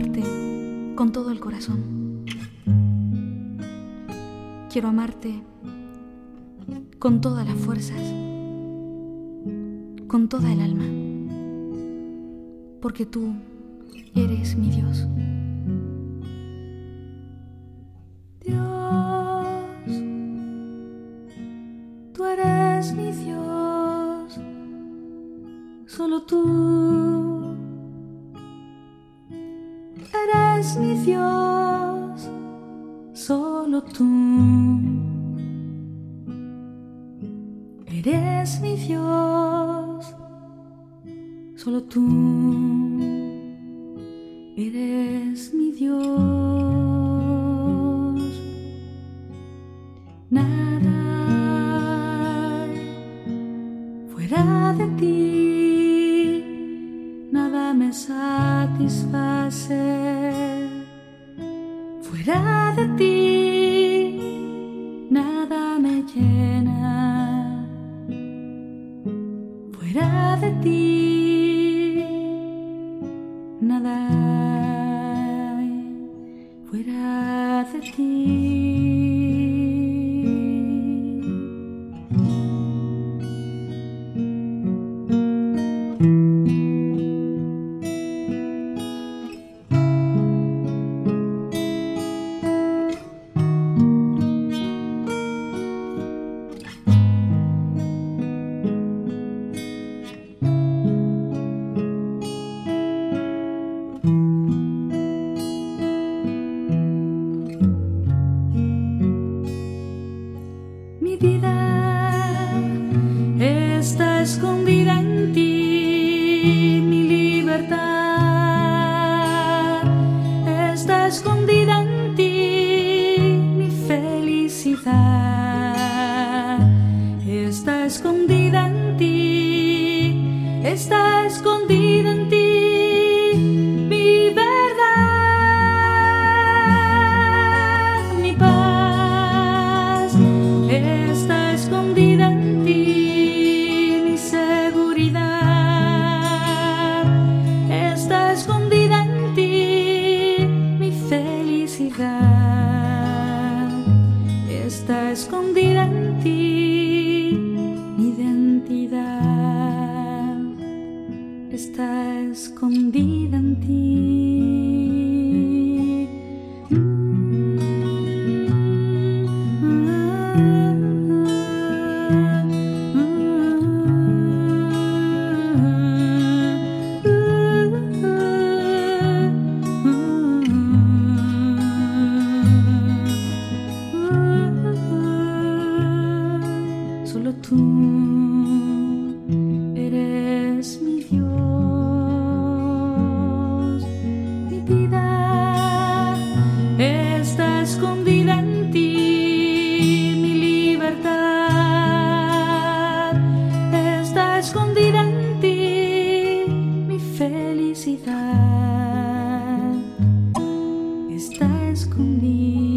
amarte con todo el corazón. Quiero amarte con todas las fuerzas, con toda el alma, porque tú eres mi Dios. Dios, tú eres mi Dios, solo tú eres mi Dios, solo tú eres mi Dios, solo tú eres mi Dios. Nada hay fuera de ti, nada me satisface. Fuera de ti, nada me llena. Fuera de ti, nada hay. Fuera de ti. Mi vida está escondida en ti, mi libertad está escondida en ti, mi felicidad está escondida en ti, está escondida en ti. Está escondida en ti, mi seguridad está escondida en ti, mi felicidad está escondida en ti, mi identidad está escondida en ti. Solo tú eres mi Dios, mi vida está escondida en ti, mi libertad está escondida en ti, mi felicidad está escondida.